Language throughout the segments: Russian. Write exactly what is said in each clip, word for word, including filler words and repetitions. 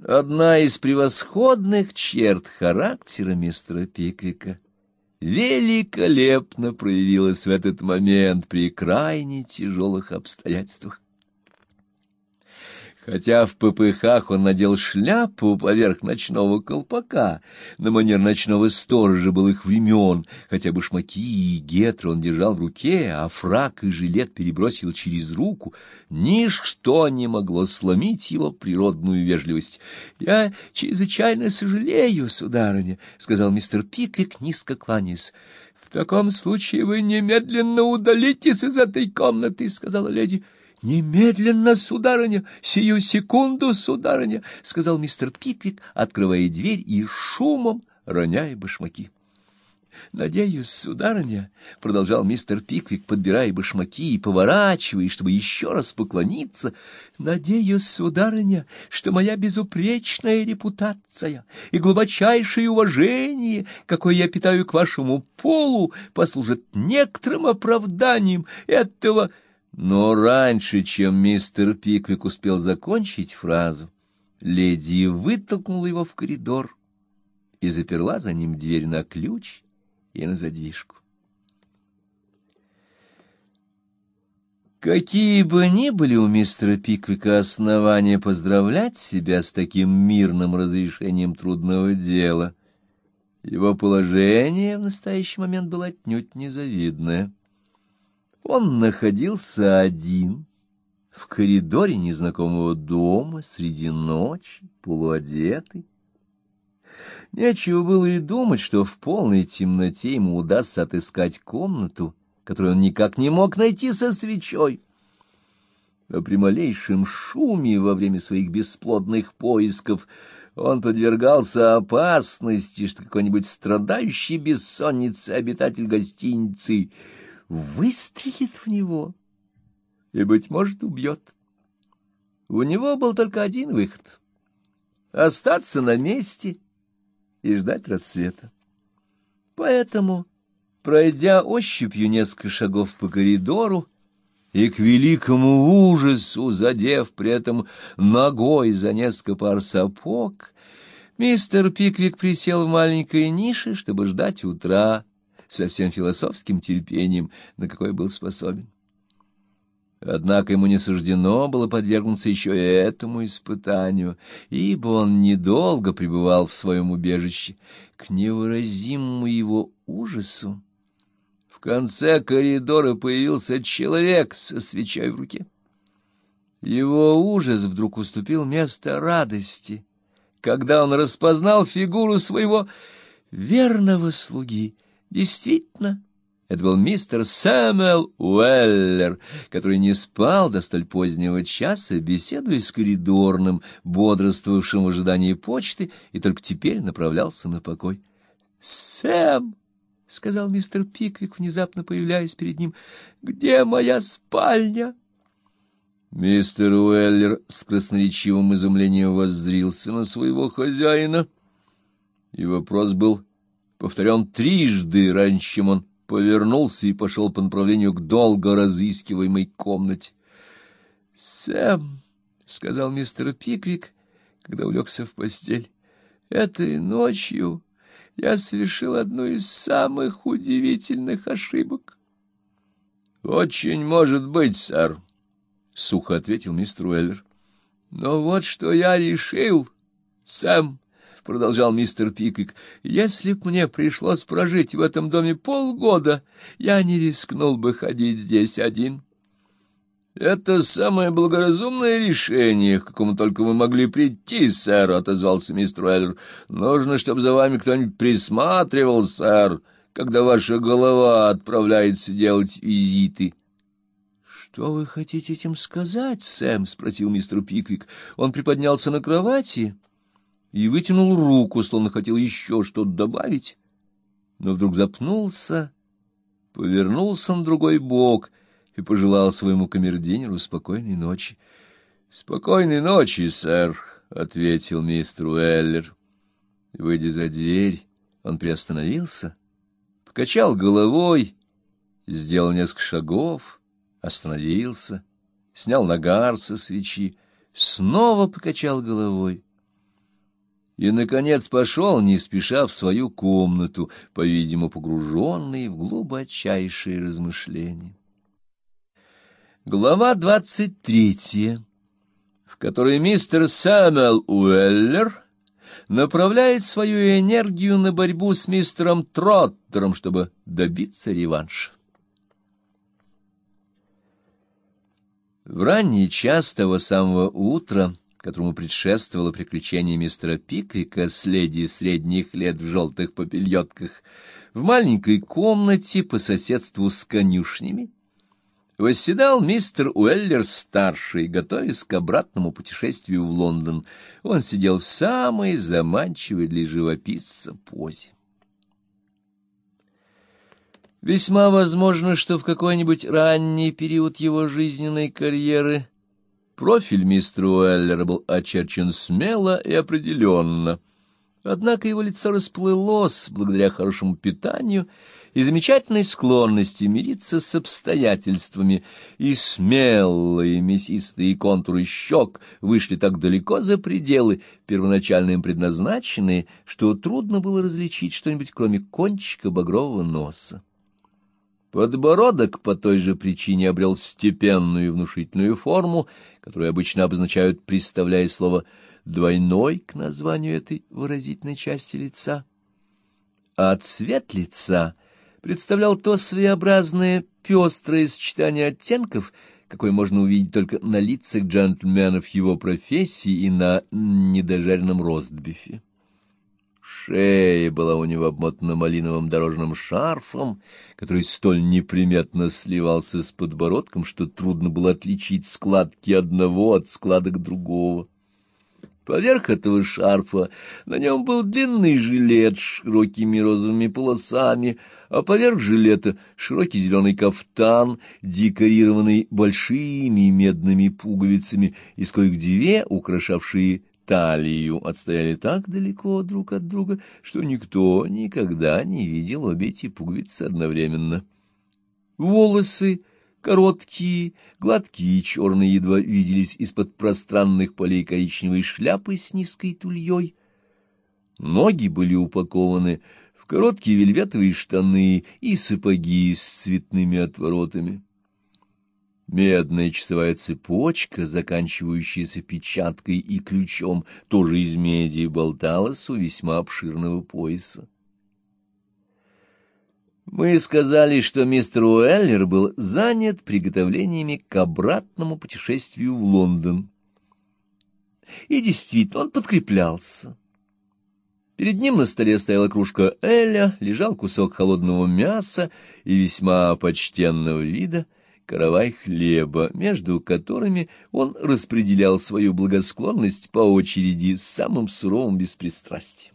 Одна из превосходных черт характера мистера Пиквика великолепно проявилась в этот момент при крайне тяжелых обстоятельствах. Хотя в попыхах он надел шляпу поверх ночного колпака, на манер ночного сторожа был их времен, хотя башмаки и гетры он держал в руке, а фрак и жилет перебросил через руку, ничто не могло сломить его природную вежливость. — Я чрезвычайно сожалею, сударыня, — сказал мистер Пиквик, низко кланяясь. — В таком случае вы немедленно удалитесь из этой комнаты, — сказала леди. — Немедленно, сударыня, сию секунду, сударыня, — сказал мистер Пиквик, открывая дверь и шумом роняя башмаки. — Надеюсь, сударыня, — продолжал мистер Пиквик, подбирая башмаки и поворачиваясь, чтобы еще раз поклониться, — надеюсь, сударыня, что моя безупречная репутация и глубочайшее уважение, какое я питаю к вашему полу, послужат некоторым оправданием этого... Но раньше, чем мистер Пиквик успел закончить фразу, леди вытолкнула его в коридор и заперла за ним дверь на ключ и на задвижку. Какие бы ни были у мистера Пиквика основания поздравлять себя с таким мирным разрешением трудного дела, его положение в настоящий момент было отнюдь незавидное. Он находился один в коридоре незнакомого дома среди ночи, полуодетый. Нечего было и думать, что в полной темноте ему удастся отыскать комнату, которую он никак не мог найти со свечой. А при малейшем шуме во время своих бесплодных поисков он подвергался опасности, что какой-нибудь страдающий бессонницей обитатель гостиницы выстрелит в него и, быть может, убьет. У него был только один выход — остаться на месте и ждать рассвета. Поэтому, пройдя ощупью несколько шагов по коридору и к великому ужасу задев при этом ногой за несколько пар сапог, мистер Пиквик присел в маленькой нише, чтобы ждать утра, со всем философским терпением, на какой был способен. Однако ему не суждено было подвергнуться еще и этому испытанию, ибо он недолго пребывал в своем убежище. К невыразимому его ужасу в конце коридора появился человек со свечой в руке. Его ужас вдруг уступил место радости, когда он распознал фигуру своего верного слуги. Действительно, это был мистер Сэмюэл Уэллер, который не спал до столь позднего часа, беседуя с коридорным, бодрствовавшим в ожидании почты, и только теперь направлялся на покой. — Сэм, — сказал мистер Пиквик, внезапно появляясь перед ним, — где моя спальня? Мистер Уэллер с красноречивым изумлением воззрился на своего хозяина, и вопрос был повторен трижды, раньше чем он повернулся и пошел по направлению к долго разыскиваемой комнате. — Сэм, — сказал мистер Пиквик, когда улегся в постель, — этой ночью я совершил одну из самых удивительных ошибок. — Очень может быть, сэр, — сухо ответил мистер Уэллер. — Но вот что я решил, Сэм, — продолжал мистер Пиквик, — если б мне пришлось прожить в этом доме полгода, я не рискнул бы ходить здесь один. — Это самое благоразумное решение, к какому только вы могли прийти, сэр, — отозвался мистер Уэллер. — Нужно, чтобы за вами кто-нибудь присматривал, сэр, когда ваша голова отправляется делать визиты. — Что вы хотите этим сказать, Сэм? — спросил мистер Пиквик. Он приподнялся на кровати и вытянул руку, словно хотел еще что-то добавить, но вдруг запнулся, повернулся на другой бок и пожелал своему камердинеру спокойной ночи. — Спокойной ночи, сэр, — ответил мистер Уэллер. И, выйдя за дверь, он приостановился, покачал головой, сделал несколько шагов, остановился, снял нагар со свечи, снова покачал головой и, наконец, пошел не спеша в свою комнату, по-видимому, погруженный в глубочайшие размышления. Глава двадцать третья, в которой мистер Сэмюэл Уэллер направляет свою энергию на борьбу с мистером Троттером, чтобы добиться реванша. В ранний час того самого утра, которому предшествовало приключение мистера Пиквика с леди средних лет в желтых попельотках, в маленькой комнате по соседству с конюшнями восседал мистер Уэллер-старший, готовясь к обратному путешествию в Лондон. Он сидел в самой заманчивой для живописца позе. Весьма возможно, что в какой-нибудь ранний период его жизненной карьеры профиль мистера Уэллера был очерчен смело и определенно. Однако его лицо расплылось благодаря хорошему питанию и замечательной склонности мириться с обстоятельствами, и смелые мясистые контуры щек вышли так далеко за пределы, первоначально им предназначенные, что трудно было различить что-нибудь, кроме кончика багрового носа. Подбородок по той же причине обрел степенную и внушительную форму, которую обычно обозначают, приставляя слово «двойной» к названию этой выразительной части лица. А цвет лица представлял то своеобразное пестрое сочетание оттенков, какое можно увидеть только на лицах джентльменов его профессии и на недожаренном ростбифе. Шея была у него обмотана малиновым дорожным шарфом, который столь неприметно сливался с подбородком, что трудно было отличить складки одного от складок другого. Поверх этого шарфа на нем был длинный жилет с широкими розовыми полосами, а поверх жилета широкий зеленый кафтан, декорированный большими медными пуговицами, из коих две, украшавшие талию, отстояли так далеко друг от друга, что никто никогда не видел обе эти пуговицы одновременно. Волосы короткие, гладкие, черные, едва виделись из-под пространных полей коричневой шляпы с низкой тульей. Ноги были упакованы в короткие вельветовые штаны и сапоги с цветными отворотами. Медная часовая цепочка, заканчивающаяся печаткой и ключом, тоже из меди, болталась у весьма обширного пояса. Мы сказали, что мистер Уэллер был занят приготовлениями к обратному путешествию в Лондон. И действительно, он подкреплялся. Перед ним на столе стояла кружка эля, лежал кусок холодного мяса и весьма почтенного вида каравай хлеба, между которыми он распределял свою благосклонность по очереди с самым суровым беспристрастием.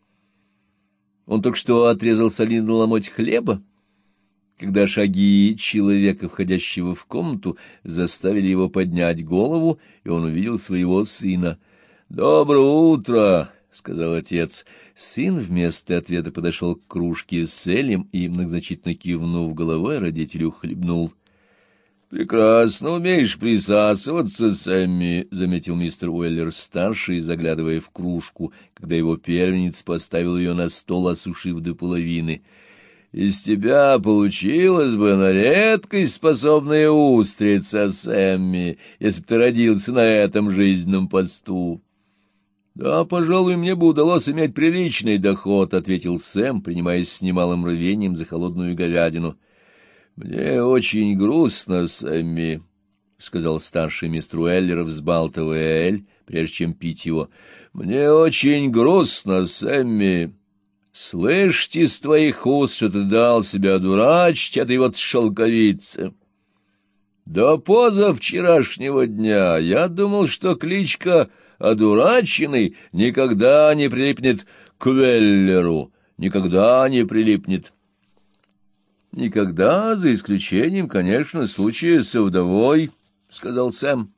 Он только что отрезал солидный ломоть хлеба, когда шаги человека, входящего в комнату, заставили его поднять голову, и он увидел своего сына. «Доброе утро!» — сказал отец. Сын вместо ответа подошел к кружке с элем и, многозначительно кивнув головой, родителю хлебнул. «Прекрасно умеешь присасываться, Сэмми», — заметил мистер Уэллер-старший, заглядывая в кружку, когда его первенец поставил ее на стол, осушив до половины. «Из тебя получилась бы на редкость способная устрица, Сэмми, если бы ты родился на этом жизненном посту». «Да, пожалуй, мне бы удалось иметь приличный доход», — ответил Сэм, принимаясь с немалым рвением за холодную говядину. «Мне очень грустно, Сэмми», — сказал старший мистер Уэллер, взбалтывая эль, прежде чем пить его. «Мне очень грустно, Сэмми. Слышь, из твоих уст, что ты дал себя одурачить этой вот шелковице. До позавчерашнего дня я думал, что кличка одураченный никогда не прилипнет к Уэллеру, никогда не прилипнет». «Никогда, за исключением, конечно, случая со вдовой», — сказал Сэм.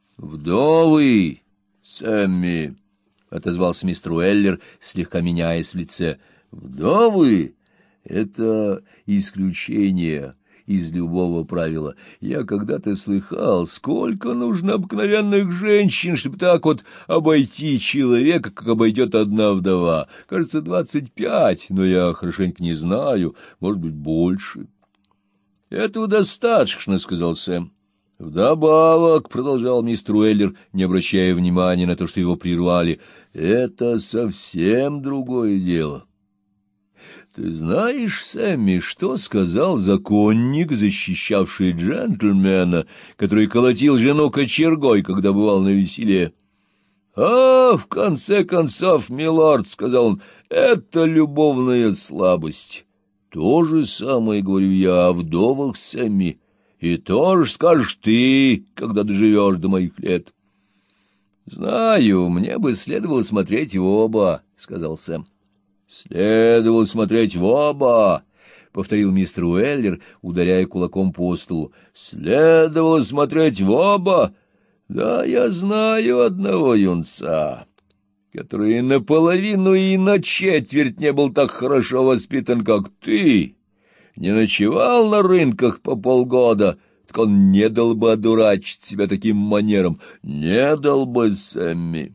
«Вдовы, Сэмми», — отозвался мистер Уэллер, слегка меняясь в лице. «Вдовы — это исключение, из любого правила. Я когда-то слыхал, сколько нужно обыкновенных женщин, чтобы так вот обойти человека, как обойдет одна вдова. Кажется, двадцать пять, но я хорошенько не знаю, может быть, больше. — Этого достаточно, — сказал Сэм. — Вдобавок, — продолжал мистер Уэллер, не обращая внимания на то, что его прервали, — это совсем другое дело. Ты знаешь, Сэмми, что сказал законник, защищавший джентльмена, который колотил жену кочергой, когда бывал на веселе? — А, в конце концов, милорд, — сказал он, — это любовная слабость. То же самое говорю я о вдовах, Сэмми, и то же скажешь ты, когда доживешь до моих лет. — Знаю, мне бы следовало смотреть в оба, — сказал Сэм. — Следовало смотреть в оба, — повторил мистер Уэллер, ударяя кулаком по столу. — Следовало смотреть в оба. Да, я знаю одного юнца, который и наполовину, и на четверть не был так хорошо воспитан, как ты, не ночевал на рынках по полгода, так он не дал бы одурачить себя таким манером, не дал бы, Сэмми.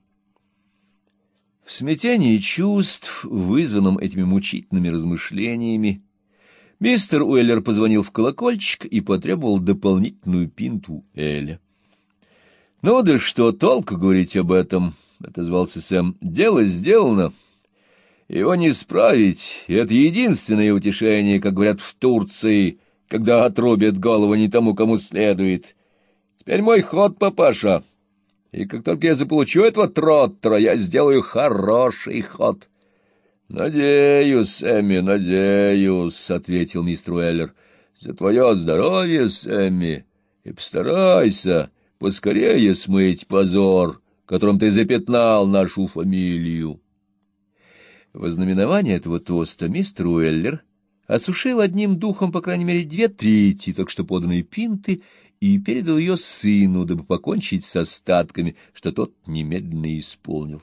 В смятении чувств, вызванном этими мучительными размышлениями, мистер Уэллер позвонил в колокольчик и потребовал дополнительную пинту эля. — Ну да что толку говорить об этом, — отозвался Сэм. — Дело сделано. Его не исправить, и это единственное утешение, как говорят в Турции, когда отрубят голову не тому, кому следует. Теперь мой ход, папаша. И как только я заполучу этого Троттера, я сделаю хороший ход. — Надеюсь, Сэмми, надеюсь, — ответил мистер Уэллер. — За твое здоровье, Сэмми, и постарайся поскорее смыть позор, которым ты запятнал нашу фамилию. Во знаменование этого тоста мистер Уэллер осушил одним духом, по крайней мере, две трети, так что поданные пинты, и передал ее сыну, дабы покончить с остатками, что тот немедленно исполнил.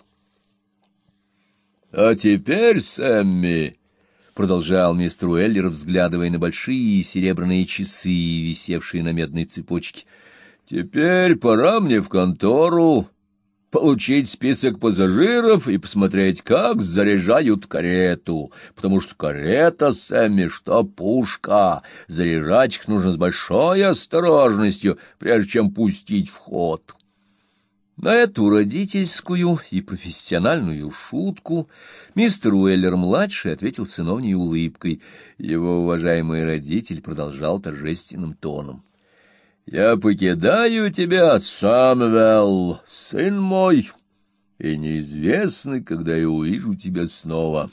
— А теперь, Сэмми, — продолжал мистер Уэллер, взглядывая на большие серебряные часы, висевшие на медной цепочке, — теперь пора мне в контору получить список пассажиров и посмотреть, как заряжают карету, потому что карета, Сэмми, что пушка, заряжать их нужно с большой осторожностью, прежде чем пустить в ход. На эту родительскую и профессиональную шутку мистер Уэллер-младший ответил сыновней улыбкой. Его уважаемый родитель продолжал торжественным тоном. — Я покидаю тебя, Самуэл, сын мой, и неизвестно, когда я увижу тебя снова.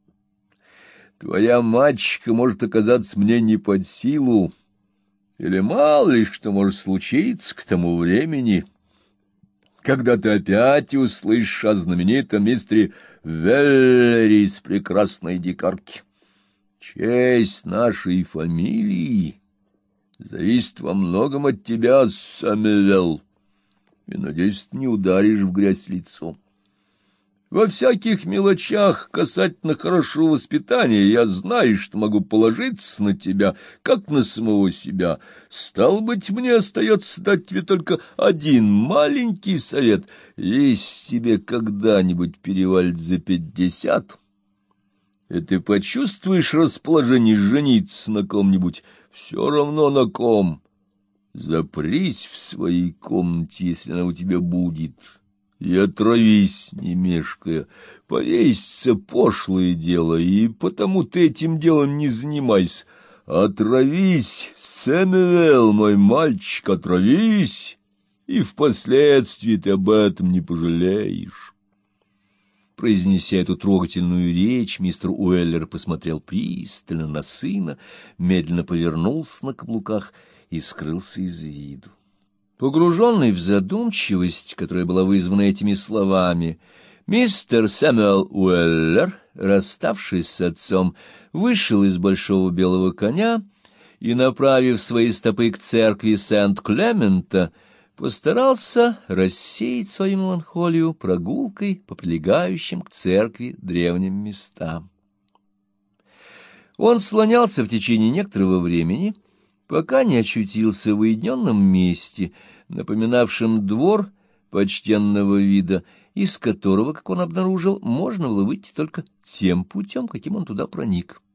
Твоя мачеха может оказаться мне не под силу, или мало ли что может случиться к тому времени, когда ты опять услышишь о знаменитом мистере Веллере из прекрасной дикарки. Честь нашей фамилии зависит во многом от тебя, Самуэл, и, надеюсь, ты не ударишь в грязь лицом. Во всяких мелочах касательно хорошего воспитания я знаю, что могу положиться на тебя, как на самого себя. Стало быть, мне остается дать тебе только один маленький совет. Если тебе когда-нибудь перевалит за пятьдесят, и ты почувствуешь расположение жениться на ком-нибудь, все равно на ком, запрись в своей комнате, если она у тебя будет, и отравись, не мешкая. Повеситься — пошлое дело, и потому ты этим делом не занимайся. Отравись, Сэмюэл, мой мальчик, отравись, и впоследствии ты об этом не пожалеешь. Произнеся эту трогательную речь, мистер Уэллер посмотрел пристально на сына, медленно повернулся на каблуках и скрылся из виду. Погруженный в задумчивость, которая была вызвана этими словами, мистер Сэмюэл Уэллер, расставшись с отцом, вышел из большого белого коня и, направив свои стопы к церкви Сент-Клемента, постарался рассеять свою меланхолию прогулкой по прилегающим к церкви древним местам. Он слонялся в течение некоторого времени пока не очутился в уединенном месте, напоминавшем двор почтенного вида, из которого, как он обнаружил, можно было выйти только тем путем, каким он туда проник.